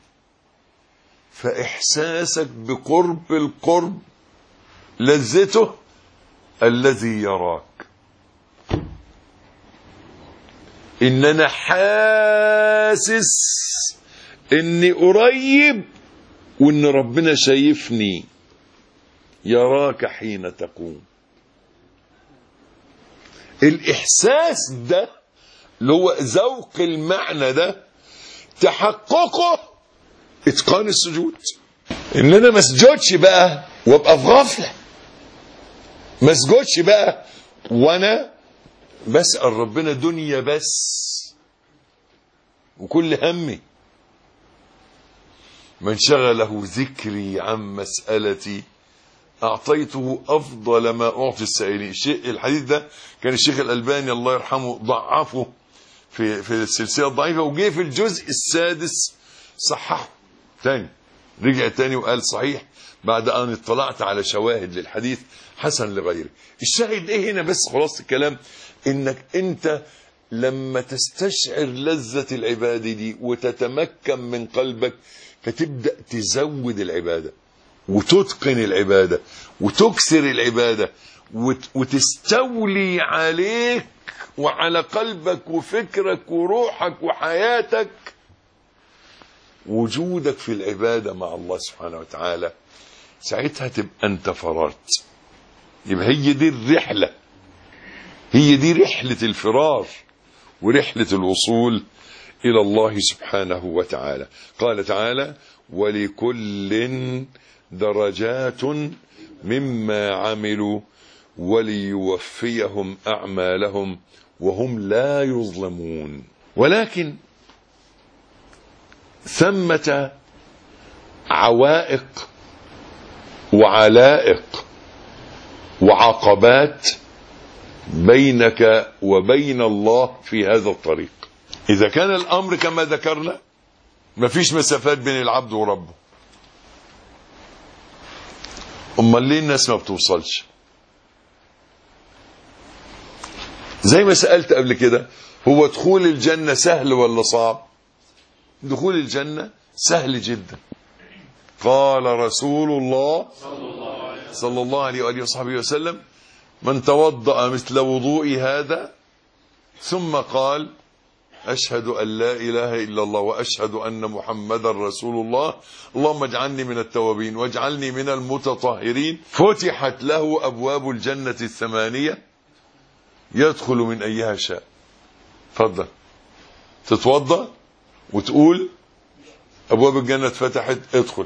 فإحساسك بقرب القرب لذته الذي يراك. ان انا حاسس اني قريب وان ربنا شايفني، يراك حين تقوم. الاحساس ده اللي هو ذوق المعنى ده تحققه اتقان السجود. ان انا ما اسجدش بقى وابقى في غفله، ما اسجدش بقى وانا بسأل ربنا دنيا بس وكل همي. من شغله ذكري عن مسألتي أعطيته أفضل ما أعطي السائلين. الحديث ده كان الشيخ الألباني الله يرحمه ضعفه في السلسلة الضعيفة، وجه في الجزء السادس صححه تاني، رجع تاني وقال صحيح بعد أن اطلعت على شواهد للحديث حسن لغيره. الشاهد إيه هنا بس خلاص الكلام، إنك أنت لما تستشعر لذة العبادة دي وتتمكن من قلبك فتبدأ تزود العبادة وتتقن العبادة وتكسر العبادة وتستولي عليك وعلى قلبك وفكرك وروحك وحياتك وجودك في العبادة مع الله سبحانه وتعالى. ساعتها تبقى أنت فررت. يبقى هي دي الرحلة، هي دي رحلة الفرار ورحلة الوصول إلى الله سبحانه وتعالى. قال تعالى: ولكل درجات مما عملوا وليوفيهم أعمالهم وهم لا يظلمون. ولكن ثمة عوائق وعلائق وعقبات بينك وبين الله في هذا الطريق. إذا كان الأمر كما ذكرنا مفيش مسافات بين العبد وربه، أمال ليه الناس ما بتوصلش؟ زي ما سألت قبل كده، هو دخول الجنة سهل ولا صعب؟ دخول الجنة سهل جدا. قال رسول الله صلى الله عليه وآله وصحبه وسلم: من توضأ مثل وضوئي هذا ثم قال: أشهد أن لا إله إلا الله وأشهد أن محمدا رسول الله، اللهم اجعلني من التوابين واجعلني من المتطهرين، فتحت له أبواب الجنة الثمانية يدخل من أيها شاء. تفضل تتوضأ وتقول أبواب الجنة اتفتحت ادخل.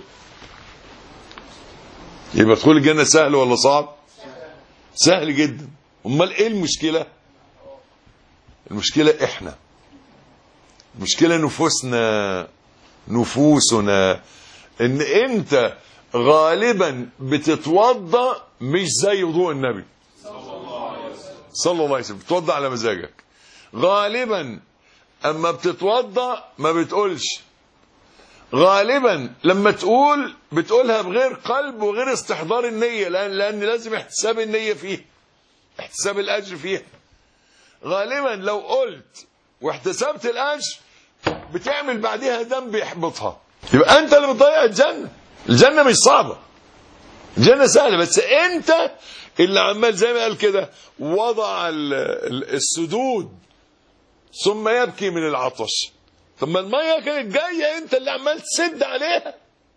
يبقى دخول الجنة سهل ولا صعب؟ سهل جدا. امال ايه المشكلة؟ المشكلة احنا، المشكلة نفوسنا ان انت غالبا بتتوضأ مش زي وضوء النبي صلى الله عليه وسلم، بتتوضأ على مزاجك. غالبا اما بتتوضأ ما بتقولش، غالبا لما تقول بتقولها بغير قلب وغير استحضار النية، لأن لازم احتساب النية فيها، احتساب الأجر فيها. غالبا لو قلت واحتسبت الأجر بتعمل بعدها ذنب يحبطها. يبقى أنت اللي بتضيع الجنة. الجنة مش صعبة، الجنة سهلة، بس أنت اللي عمال زي ما قال كده وضع السدود ثم يبكي من العطش. طب ما المية كانت جاية، انت اللي عمال تسد عليها،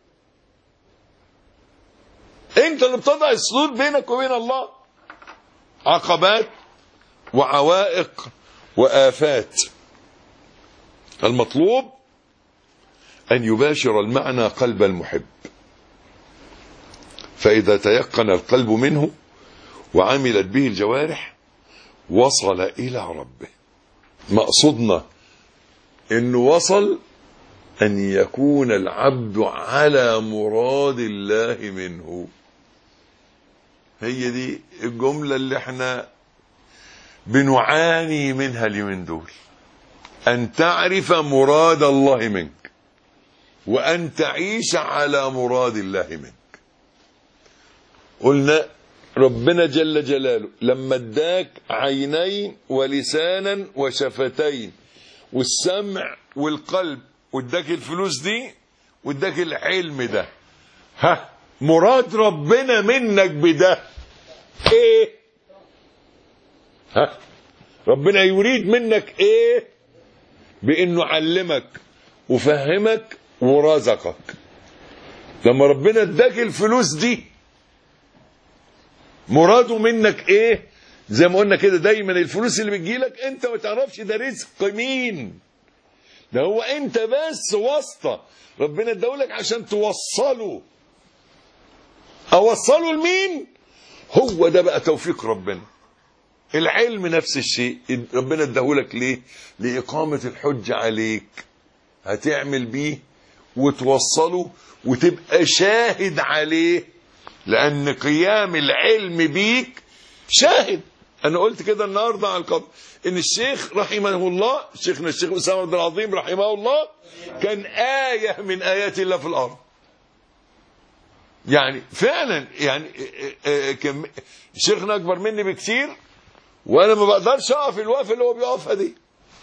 انت اللي بتضع السدود بينك وبين الله. عقبات وعوائق وآفات. المطلوب أن يباشر المعنى قلب المحب، فإذا تيقن القلب منه وعملت به الجوارح وصل إلى ربه. مقصودنا إنه وصل أن يكون العبد على مراد الله منه. هي دي الجملة اللي احنا بنعاني منها اليومين دول، أن تعرف مراد الله منك وأن تعيش على مراد الله منك. قلنا ربنا جل جلاله لما اداك عينين ولسانا وشفتين والسمع والقلب واداك الفلوس دي واداك العلم ده، مراد ربنا منك بده ايه؟ ربنا يريد منك ايه بانه علمك وفهمك ورزقك. لما ربنا اداك الفلوس دي مراده منك ايه؟ زي ما قلنا كده دايما الفلوس اللي بتجيلك انت ما تعرفش ده رزق مين، ده هو انت بس واسطة ربنا اداهولك عشان توصله. اوصله لمين؟ هو ده بقى توفيق ربنا. العلم نفس الشيء ربنا اداهولك ليه؟ لإقامة الحجة عليك، هتعمل بيه وتوصله وتبقى شاهد عليه، لأن قيام العلم بيك شاهد. أنا قلت كده النهاردة على القبر إن الشيخ رحمه الله، شيخنا الشيخ أسامة عبد العظيم رحمه الله، كان آية من آيات الله في الأرض. يعني فعلا يعني شيخنا أكبر مني بكثير، وأنا ما بقدرش أقف الوقفة اللي هو بيقفها دي.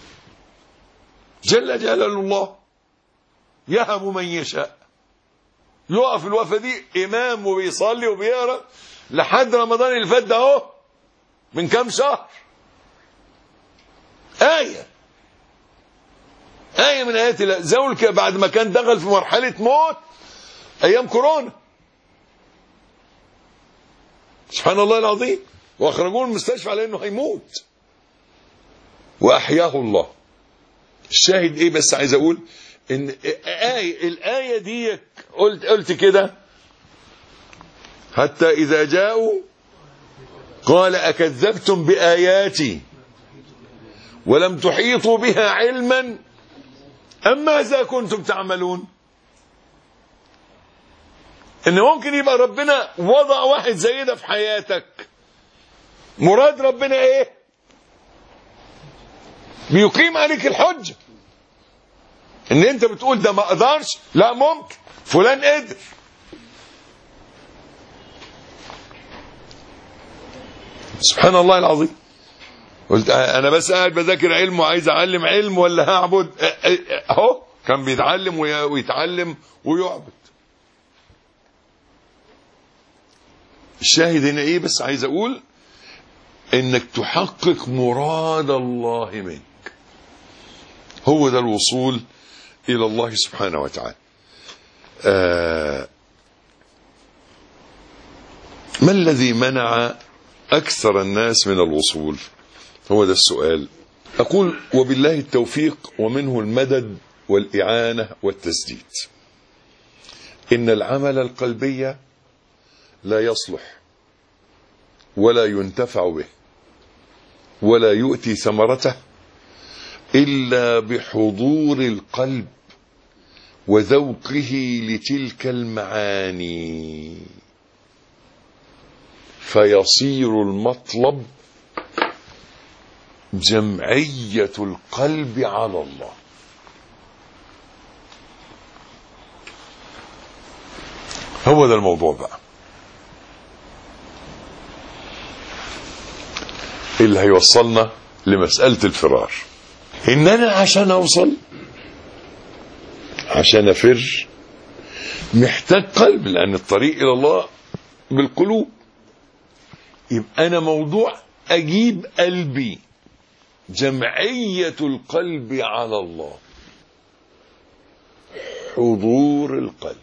جل جلاله الله يهب من يشاء، يقف الوقفة دي إمام وبيصلي وبيقرأ لحد رمضان اللي فات ده اهو من كام شهر. آية من آيات الله. زول بعد ما كان دخل في مرحلة موت أيام كورونا، سبحان الله العظيم، وأخرجوه من المستشفى على إنه هيموت وأحياه الله. الشاهد إيه بس عايز أقول إن الآية دي قلت كده حتى إذا جاءوا قال أكذبتم بآياتي ولم تحيطوا بها علما أم ماذا كنتم تعملون. إن ممكن يبقى ربنا وضع واحد زي ده في حياتك، مراد ربنا إيه؟ بيقيم عليك الحجة. إن أنت بتقول ده ما أقدرش، لا ممكن، فلان قدر. سبحان الله العظيم. قلت انا بس قاعد بذاكر علم وعايز اعلم علم ولا هعبد؟ اهو كان بيتعلم ويتعلم ويعبد. الشاهد هنا ايه بس عايز اقول انك تحقق مراد الله منك، هو ده الوصول الى الله سبحانه وتعالى. ما الذي منع أكثر الناس من الوصول؟ هو ده السؤال. أقول وبالله التوفيق ومنه المدد والإعانة والتسديد. إن العمل القلبي لا يصلح ولا ينتفع به ولا يؤتي ثمرته إلا بحضور القلب وذوقه لتلك المعاني، فيصير المطلب جمعية القلب على الله. هو ده الموضوع بقى اللي هيوصلنا لمسألة الفرار. إن أنا عشان أوصل، عشان أفر، محتاج قلب، لأن الطريق إلى الله بالقلوب. يبقى أنا موضوع أجيب قلبي، جمعية القلب على الله، حضور القلب.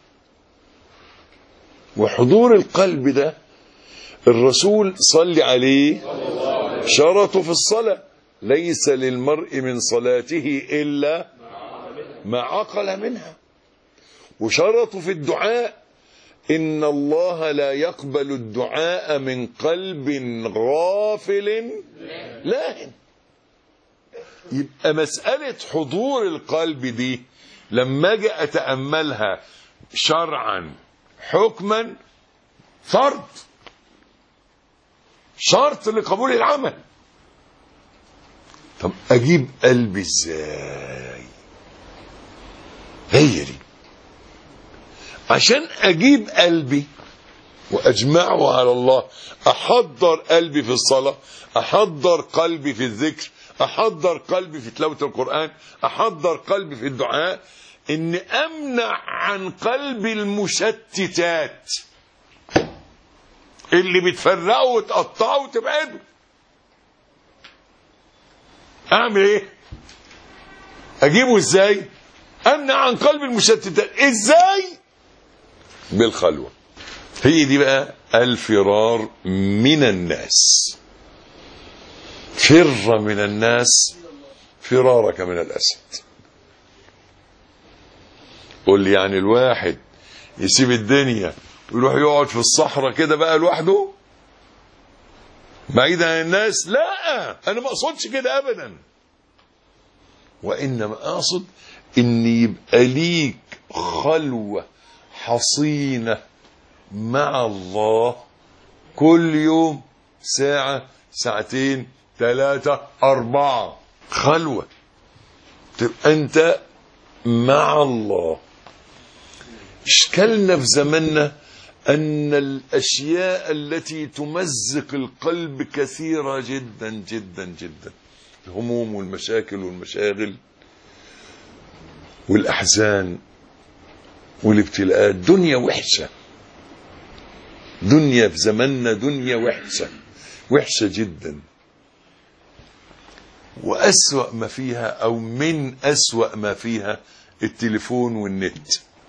وحضور القلب ده الرسول صلى عليه شرطه في الصلاة: ليس للمرء من صلاته إلا ما عقل منها. وشرطه في الدعاء: إن الله لا يقبل الدعاء من قلب غافل لاهٍ. يبقى مسألة حضور القلب دي لما أجي أتأملها شرعا حكما فرض، شرط لقبول العمل. طب أجيب قلبي إزاي؟ هي دي. عشان أجيب قلبي وأجمعه على الله، أحضر قلبي في الصلاة، أحضر قلبي في الذكر، أحضر قلبي في تلاوة القرآن، أحضر قلبي في الدعاء، إن أمنع عن قلبي المشتتات اللي بتفرقه وتقطعه وتبعده. أعمل إيه؟ اجيبه ازاي؟ امنع عن قلب المشتتات. ازاي؟ بالخلوة. هي دي بقى الفرار من الناس. فر من الناس فرارك من الأسد. قول لي يعني الواحد يسيب الدنيا ويروح يقعد في الصحراء كده بقى لوحده بعيد عن الناس؟ لا، انا ما اقصدش كده ابدا، وانما اقصد ان يبقى ليك خلوة حصينة مع الله كل يوم، ساعة، ساعتين، 3، 4 خلوة، تبقى انت مع الله. اشكالنا في زماننا ان الاشياء التي تمزق القلب كثيرة جدا جدا جدا. الهموم والمشاكل والمشاغل والاحزان والابتلاءات. دنيا وحشة، دنيا في زماننا دنيا وحشة، وحشة جدا. وأسوأ ما فيها أو من أسوأ ما فيها التليفون والنت.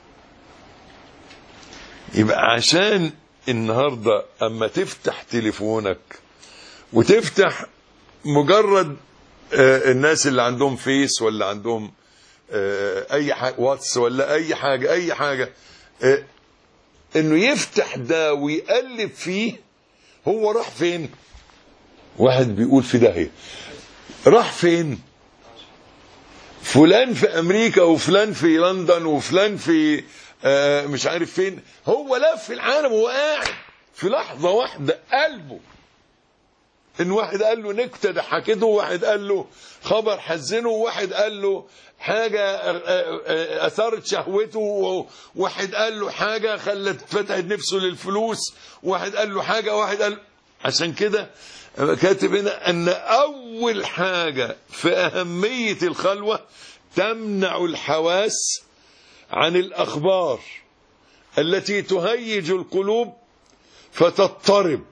يبقى عشان النهاردة أما تفتح تليفونك وتفتح مجرد الناس اللي عندهم فيس ولا عندهم أي حاجة واتس ولا أي حاجة إنه يفتح ده ويقلب فيه، هو راح فين؟ واحد بيقول في داهية، راح فين؟ فلان في امريكا وفلان في لندن وفلان في مش عارف فين. هو لف العالم وهو قاعد في لحظة واحدة قلبه ان واحد قال له نكتة ضحكته، وواحد قال له خبر حزنه، وواحد قال له حاجة اثارت شهوته، وواحد قال له حاجة خلت فتحت نفسه للفلوس، وواحد قال له حاجة، وواحد قال. عشان كده كاتب هنا ان اول حاجة في اهمية الخلوة تمنع الحواس عن الاخبار التي تهيج القلوب فتضطرب،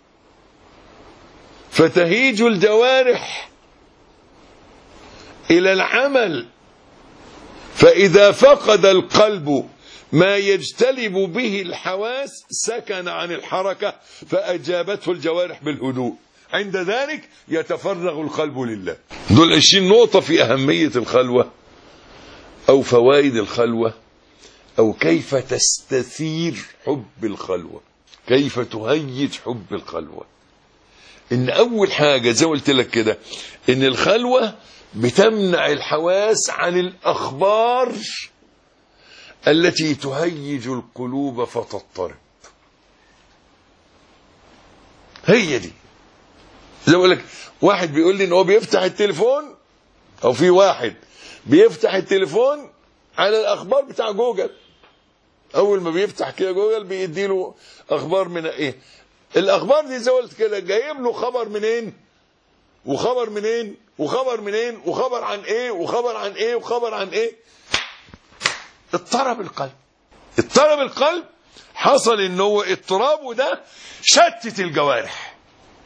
فتهيج الجوارح الى العمل، فاذا فقد القلب ما يجتلب به الحواس سكن عن الحركة فأجابته الجوارح بالهدوء، عند ذلك يتفرغ القلب لله. دول 20 نقطة في أهمية الخلوة أو فوائد الخلوة أو كيف تستثير حب الخلوة، كيف تهيج حب الخلوة. إن أول حاجة زي قلت لك كده إن الخلوة بتمنع الحواس عن الأخبار التي تهيج القلوب فتضطرب. هي دي. زي ما اقول لك واحد بيقول لي ان هو بيفتح التليفون، او في واحد بيفتح التليفون على الاخبار بتاع جوجل. اول ما بيفتح كده جوجل بيدي له اخبار من ايه. الاخبار دي زي ما قلت كده جايب له خبر منين وخبر منين وخبر منين وخبر عن ايه وخبر عن ايه وخبر عن ايه. اضطرب القلب. اضطرب القلب حصل ان هو اضطرابه ده شتت الجوارح.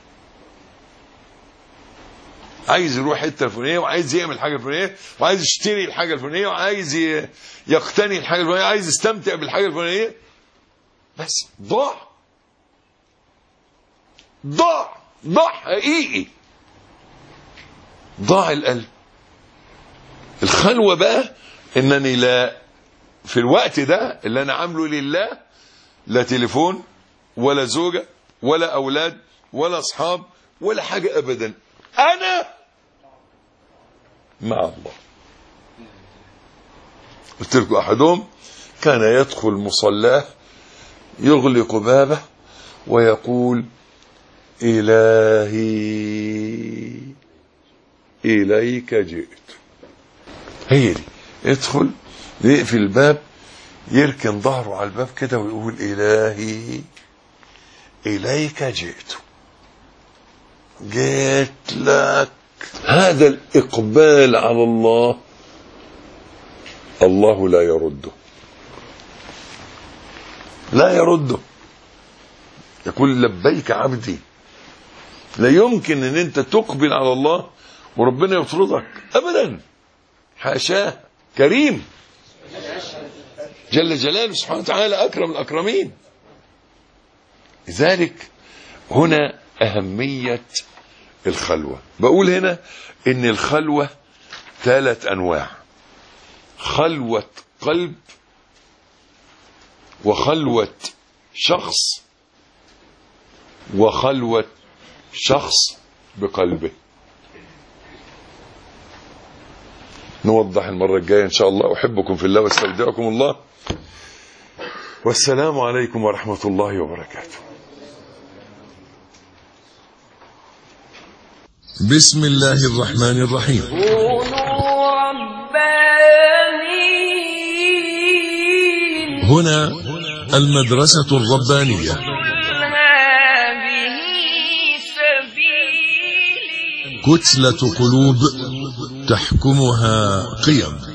عايز يروح الحته الفلانيه، وعايز يعمل الحاجه الفلانيه، وعايز يشتري الحاجه الفلانيه، وعايز يقتني الحاجه الفلانيه، عايز يستمتع بالحاجه الفلانيه. بس ضاع حقيقي. ضاع القلب. الخلوه بقى انني لا في الوقت ده اللي انا عامله لله لا تليفون ولا زوجة ولا اولاد ولا اصحاب ولا حاجة ابدا، انا مع الله. قلت لكم احدهم كان يدخل مصلاه يغلق بابه ويقول الهي اليك جئت. هي دي. يدخل يقفل الباب يركن ظهره على الباب كده ويقول الهي اليك جئت لك. هذا الاقبال على الله الله لا يرده. يقول لبيك عبدي. لا يمكن ان انت تقبل على الله وربنا يطردك ابدا. حاشاه، كريم جل جلاله سبحانه وتعالى، أكرم الأكرمين. لذلك هنا أهمية الخلوة. بقول هنا إن الخلوة 3 أنواع: خلوة قلب، وخلوة شخص، وخلوة شخص بقلبه. نوضح المرة الجاية إن شاء الله. أحبكم في الله واستودعكم الله، والسلام عليكم ورحمة الله وبركاته. بسم الله الرحمن الرحيم. كونوا ربانيين. هنا المدرسة الربانية. هذه سبيلي. كتلة قلوب تحكمها قيم.